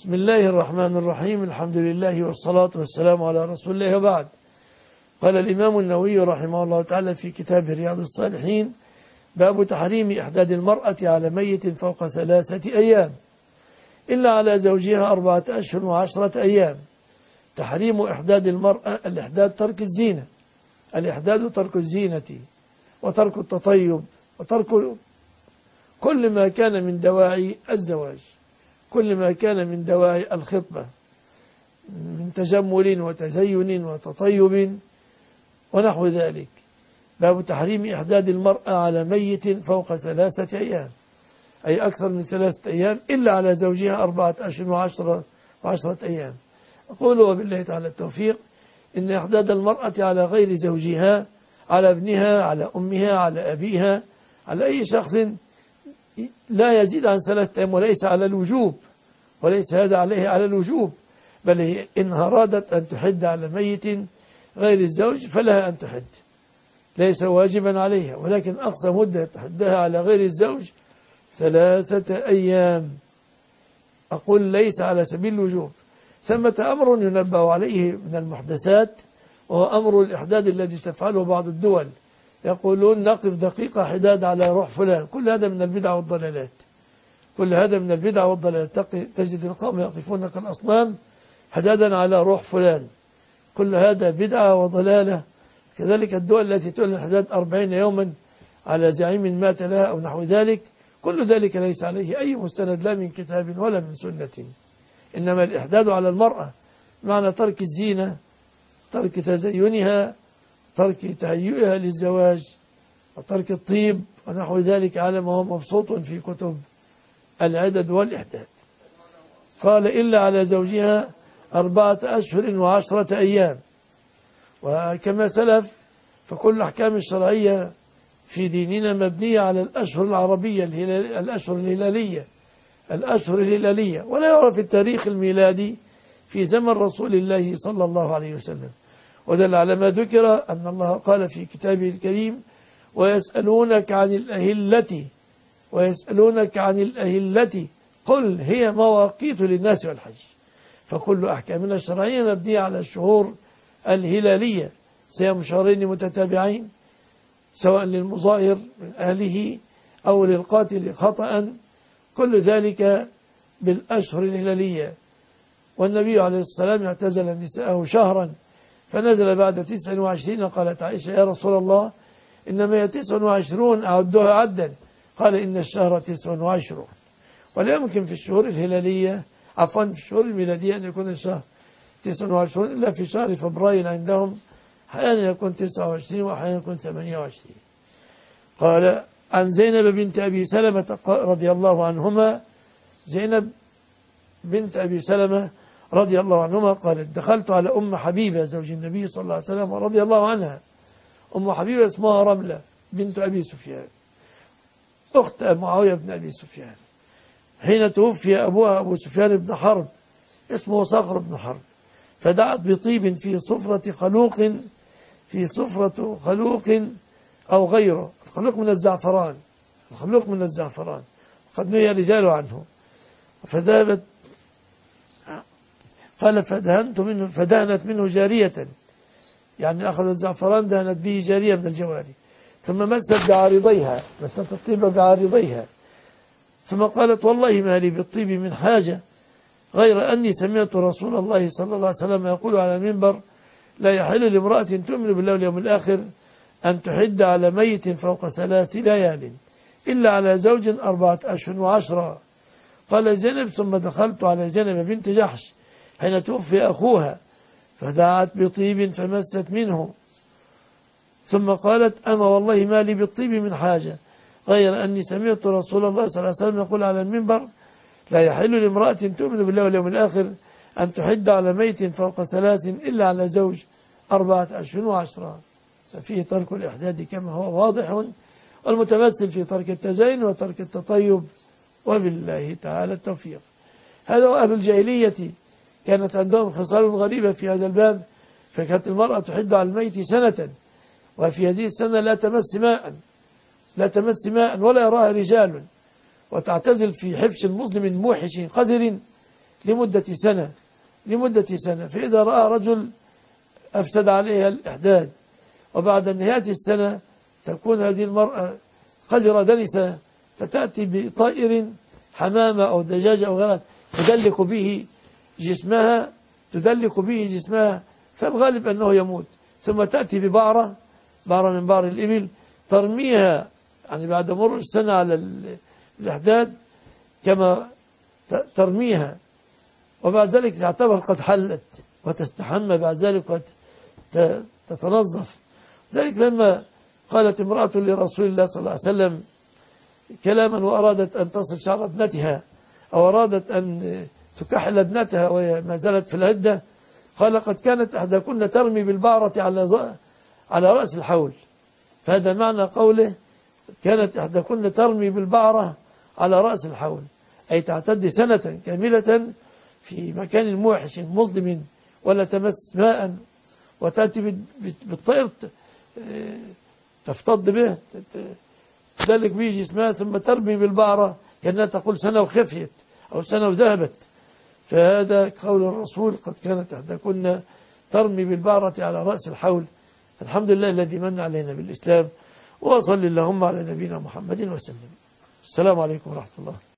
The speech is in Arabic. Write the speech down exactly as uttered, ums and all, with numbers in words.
بسم الله الرحمن الرحيم. الحمد لله والصلاة والسلام على رسول الله وبعد. قال الإمام النووي رحمه الله تعالى في كتاب رياض الصالحين: باب تحريم إحداد المرأة على ميت فوق ثلاثة أيام إلا على زوجها أربعة أشهر وعشرة أيام. تحريم إحداد المرأة، الإحداد ترك الزينة، الإحداد ترك الزينة وترك التطيب وترك كل ما كان من دواعي الزواج، كل ما كان من دواعي الخطبة من تجمل وتزين وتطيب ونحو ذلك. باب تحريم إحداد المرأة على ميت فوق ثلاثة أيام، أي أكثر من ثلاثة أيام، إلا على زوجها أربعة أشهر وعشرة, وعشرة أيام. أقول وبالله تعالى التوفيق: إن إحداد المرأة على غير زوجها، على ابنها، على أمها، على أبيها، على أي شخص لا يزيد عن ثلاثة أيام، وليس على الوجوب، وليس هذا عليه على الوجوب، بل هي إن أرادت أن تحد على ميت غير الزوج فلها أن تحد، ليس واجبا عليها، ولكن أقصى مدة تحدها على غير الزوج ثلاثة أيام. أقول ليس على سبيل الوجوب. ثمة أمر ينبه عليه من المحدثات، وهو أمر الإحداد الذي تفعله بعض الدول، يقولون نقف دقيقة حداد على روح فلان. كل هذا من البدع والضلالات، كل هذا من البدع والضلالات. تجد القوم يقفون كالأصنام حدادا على روح فلان، كل هذا بدعة وضلالة. كذلك الدول التي تعلن الحداد أربعين يوما على زعيم مات لها أو نحو ذلك، كل ذلك ليس عليه أي مستند لا من كتاب ولا من سنة. إنما الإحداد على المرأة معنى ترك الزينة، ترك تزينها، ترك تهيئها للزواج، وترك الطيب ونحو ذلك، على ما هو مبسوط في كتب العدد والإحداد. قال: إلا على زوجها أربعة أشهر وعشرة أيام. وكما سلف فكل الأحكام الشرعية في ديننا مبنية على الأشهر العربية، الأشهر الهلالية، الأشهر الهلالية، ولا يعرف التاريخ الميلادي في زمن رسول الله صلى الله عليه وسلم. ودل على ما ذكر أن الله قال في كتابه الكريم: ويسألونك عن الأهلة ويسألونك عن الأهلة قل هي مواقيت للناس والحج. فكل أحكامنا الشرعية مبنية على الشهور الهلالية، صيام شهرين متتابعين، سواء للمظاهر من أهله أو للقاتل خطأ، كل ذلك بالأشهر الهلالية. والنبي عليه الصلاة والسلام اعتزل نساءه شهرا، فنزل بعد تسع وعشرين. قالت عائشة: يا رسول الله إنما هي تسع وعشرون أعدها عدا. قال: إن الشهر تسع وعشرون. ولا يمكن في الشهور الهلالية، عفوا في الشهور الميلادية، أن يكون الشهر تسع وعشرون إلا في شهر فبراير عندهم، أحيانا يكون تسعة وعشرين وأحيانا يكون ثمانية وعشرين. قال: عن زينب بنت أبي سلمة رضي الله عنهما، زينب بنت أبي سلمة رضي الله عنهما قالت: دخلت على أم حبيبة زوج النبي صلى الله عليه وسلم رضي الله عنها. أم حبيبة اسمها رملة بنت أبي سفيان، أخت معاوية بن أبي سفيان، حين توفي أبوها أبو سفيان بن حرب اسمه صخر بن حرب، فدعت بطيب في صفرة خلوق، في صفرة خلوق أو غيره. الخلوق من الزعفران، الخلوق من الزعفران قد نهي رجال عنه. فذهبت، قال: فدهنت منه، فدهنت منه جارية، يعني أخذت الزعفران دهنت به جارية من الجواري، ثم مست بعارضيها، مست الطيب بعارضيها، ثم قالت: والله ما لي بالطيب من حاجة، غير أني سمعت رسول الله صلى الله عليه وسلم يقول على المنبر: لا يحل لامرأة تؤمن بالله واليوم الآخر أن تحد على ميت فوق ثلاث ليال إلا على زوج أربعة أشهر وعشرة. قال زينب: ثم دخلت على زينب بنت جحش حين توفي أخوها، فدعت بطيب فمست منه، ثم قالت: أما والله ما لي بالطيب من حاجة، غير أني سمعت رسول الله صلى الله عليه وسلم يقول على المنبر: لا يحل لامرأة تؤمن بالله واليوم الآخر أن تحد على ميت فوق ثلاث إلا على زوج أربعة أشهر وعشرة. ففيه ترك الإحداد كما هو واضح، والمتمثل في ترك التزين وترك التطيب، وبالله تعالى التوفيق. هذا أهل الجاهلية كانت عندهم خصال غريبة في هذا الباب، فكانت المرأة تحد على الميت سنة، وفي هذه السنة لا تمس ماء، لا تمس ماء ولا يراها رجال، وتعتزل في حبش مظلم موحش قذر لمدة سنة لمدة سنة فإذا رأى رجل أفسد عليها الإحداد وبعد نهاية السنة تكون هذه المرأة قذرة دنسة فتأتي بطائر حمامة أو دجاجة أو غيرها تدلك به جسمها تدلك به جسمها فالغالب أنه يموت ثم تأتي ببعرة بعرة من بعر الإبل ترميها يعني بعد مرور السنة على الإحداد كما ترميها وبعد ذلك تعتبر قد حلت وتستحمى بعد ذلك وتتنظف ذلك لما قالت امرأة لرسول الله صلى الله عليه وسلم كلاما وأرادت أن تصل شعر ابنتها أو أرادت أن تكحل ابنتها وهي ما زالت في العدة قال قد كانت إحداكن ترمي بالبعرة على على رأس الحول فهذا معنى قوله كانت إحداكن ترمي بالبعرة على رأس الحول أي تعتد سنة كاملة في مكان موحش مظلم ولا تمس ماء وتأتي بالطير تفتض به تدلك به جسمها ثم ترمي بالبعرة كأنها تقول سنة وخفيت أو سنة وذهبت فهذا قول الرسول قد كانت إحداكن ترمي بالبعرة على رأس الحول الحمد لله الذي من علينا بالإسلام وصل اللهم على نبينا محمد وسلم السلام عليكم ورحمة الله